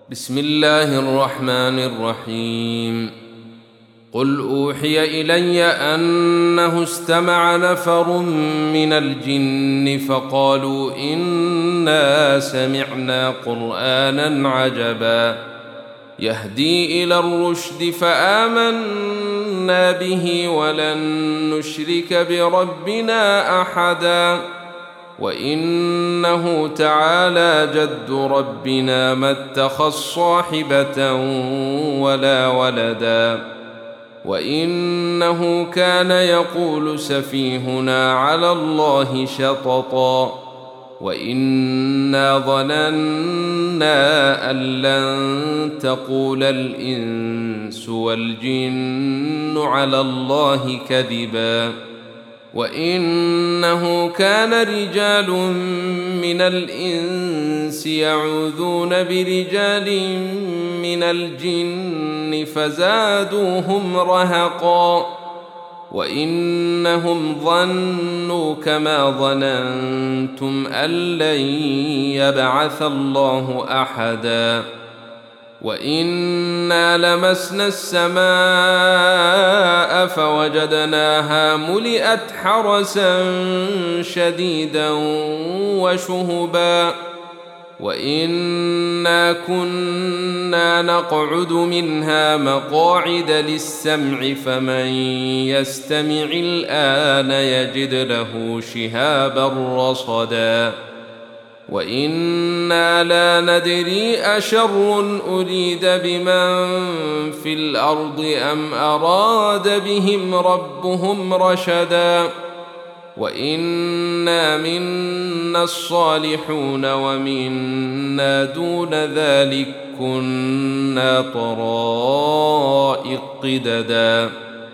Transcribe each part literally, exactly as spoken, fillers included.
بسم الله الرحمن الرحيم. قل أوحي إلي أنه استمع نفر من الجن فقالوا إنا سمعنا قرآنا عجبا يهدي إلى الرشد فآمنا به ولن نشرك بربنا أحدا وإنه تعالى جد ربنا ما اتخذ صاحبة ولا ولدا وإنه كان يقول سفيهنا على الله شططا وإنا ظننا أن لن تقول الإنس والجن على الله كذبا وإنه كان رجال من الإنس يعوذون برجال من الجن فزادوهم رهقا وإنهم ظنوا كما ظننتم أن لن يبعث الله أحدا وإنا لمسنا السماء فوجدناها ملئت حرسا شديدا وشهبا وإنا كنا نقعد منها مقاعد للسمع فمن يستمع الآن يجد له شهابا رصدا وإنا لا ندري أشر أريد بمن في الأرض أم أراد بهم ربهم رشدا وإنا منا الصالحون ومنا دون ذلك كنا طرائق قددا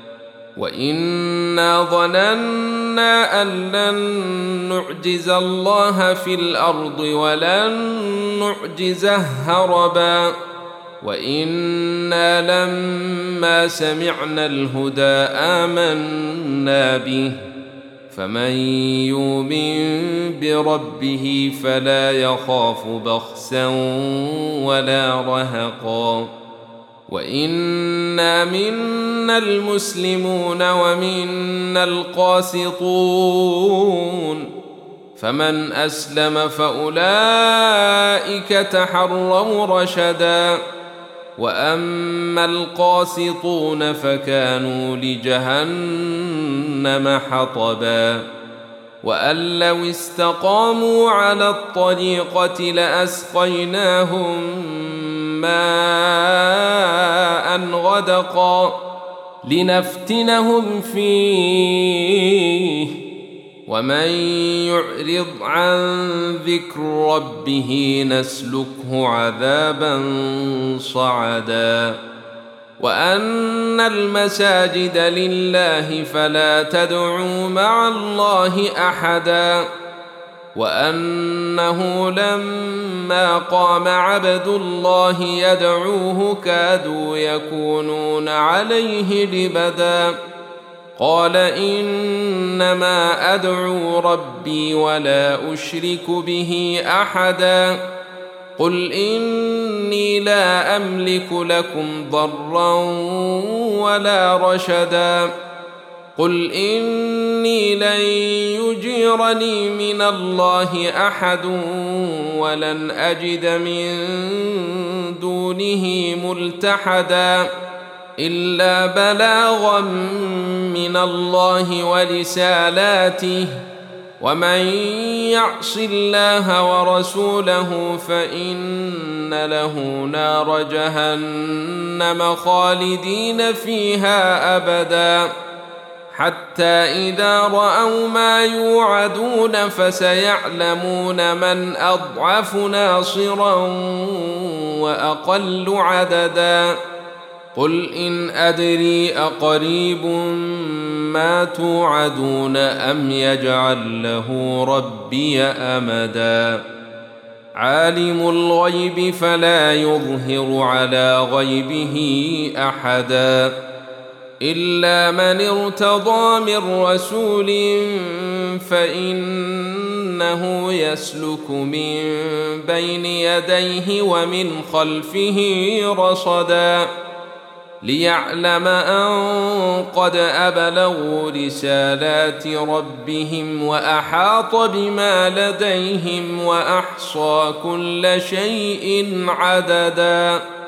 وإنا ظننا أن لن نعجز الله في الأرض ولن نعجزه هربا وإنا لما سمعنا الهدى آمنا به فمن يؤمن بربه فلا يخاف بخسا ولا رهقا وإنا منا المسلمون ومنا القاسطون فمن أسلم فأولئك تحروا رشدا وأما القاسطون فكانوا لجهنم حطبا وأن لو استقاموا على الطريقة لأسقيناهم ماء غدقا لنفتنهم فيه ومن يعرض عن ذكر ربه نسلكه عذابا صعدا وأن المساجد لله فلا تدعوا مع الله أحدا وأنه لما قام عبد الله يدعوه كادوا يكونون عليه لبدا قال إنما أدعو ربي ولا أشرك به أحدا قل إني لا أملك لكم ضرا ولا رشدا قل إني لن يجيرني من الله أحد ولن أجد من دونه ملتحدا إلا بلاغا من الله ورسالاته ومن يعص الله ورسوله فإن له نار جهنم خالدين فيها أبدا حتى إذا رأوا ما يوعدون فسيعلمون من أضعف ناصرا وأقل عددا قل إن أدري أقريب ما توعدون أم يجعل له ربي أمدا عالم الغيب فلا يظهر على غيبه أحدا إلا من ارتضى من رسول فإنه يسلك من بين يديه ومن خلفه رصدا ليعلم أن قد أبلغوا رسالات ربهم وأحاط بما لديهم وأحصى كل شيء عددا.